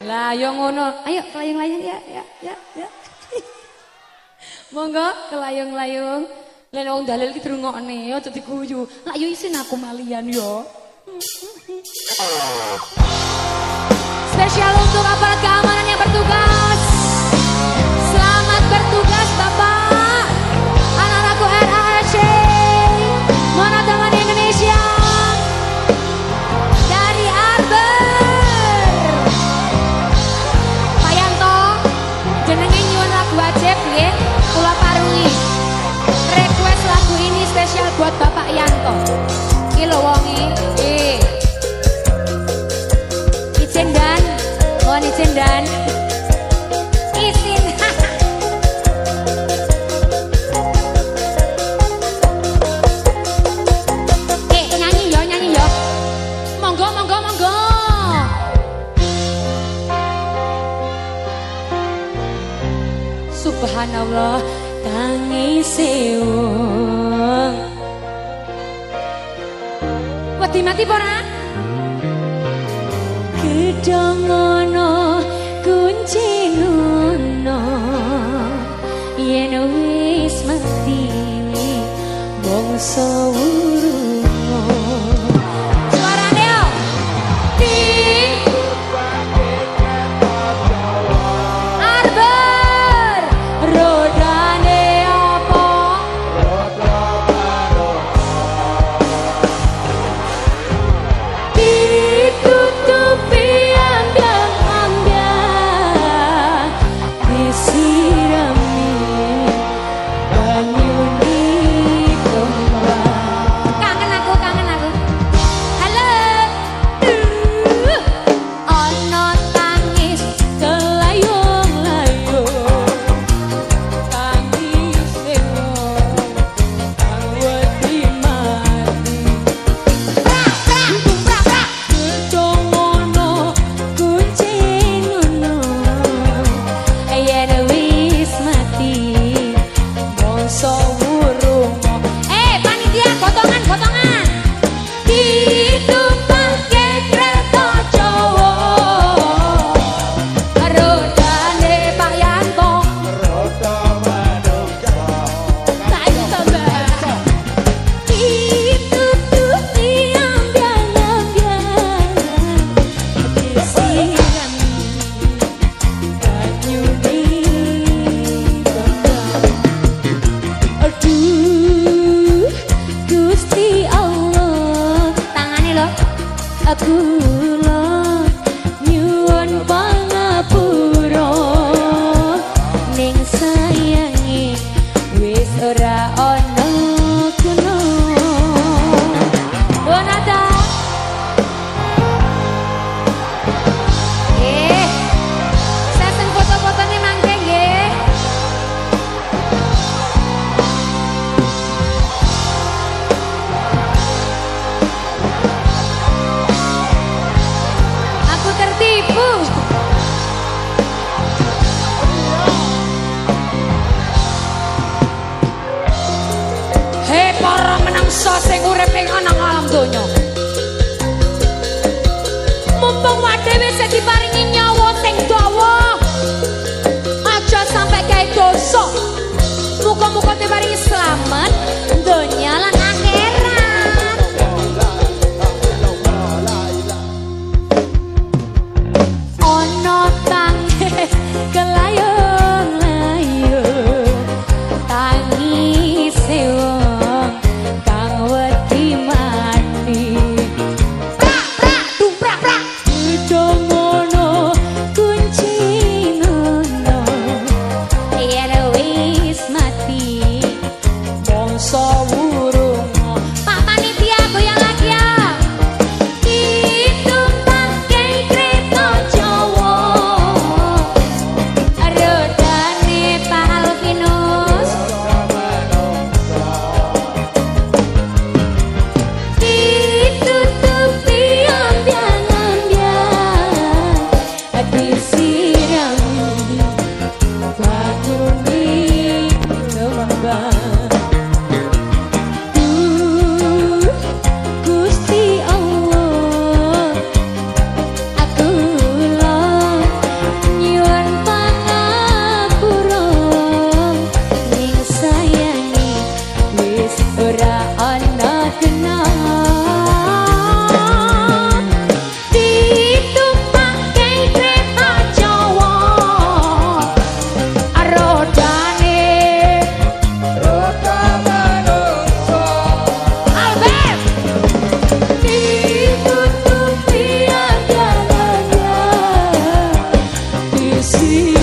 Lah yo ngono. Ayo kelayung-layung ya. Monggo kelayung-layung. Lah wong dalil ki dirungokne aja diguyu. Lah yo isin aku malian yo. Spesial untuk aparat keamanan yang bertugas. Selamat bertugas Bapak. Anak-anakku RARC. Mana tangan Indonesia? Dari Arbor. Pak Yanto, jenenge nyuwun lagu wajib nggih. Kula parungi. Request lagu ini spesial buat Bapak Yanto. Iki lho wonge. Izin dan mohon izin dan izin. Nyanyi yo. Monggo. Subhanallah tangis wong. Wedi mati ora? Kedongono kunci ngono yen wis mati bangsa wurungo suarane yo Arbor rodane apa ditutupi Sing urip ning ana alam donya. Mumpung wadewe sing diparingi nyawa sing dawa. Aja sampai gawe dosa. Muga-muga diparingi slamet donya lan akhirat. Ono tangis kelayung-layung tangis wong kasih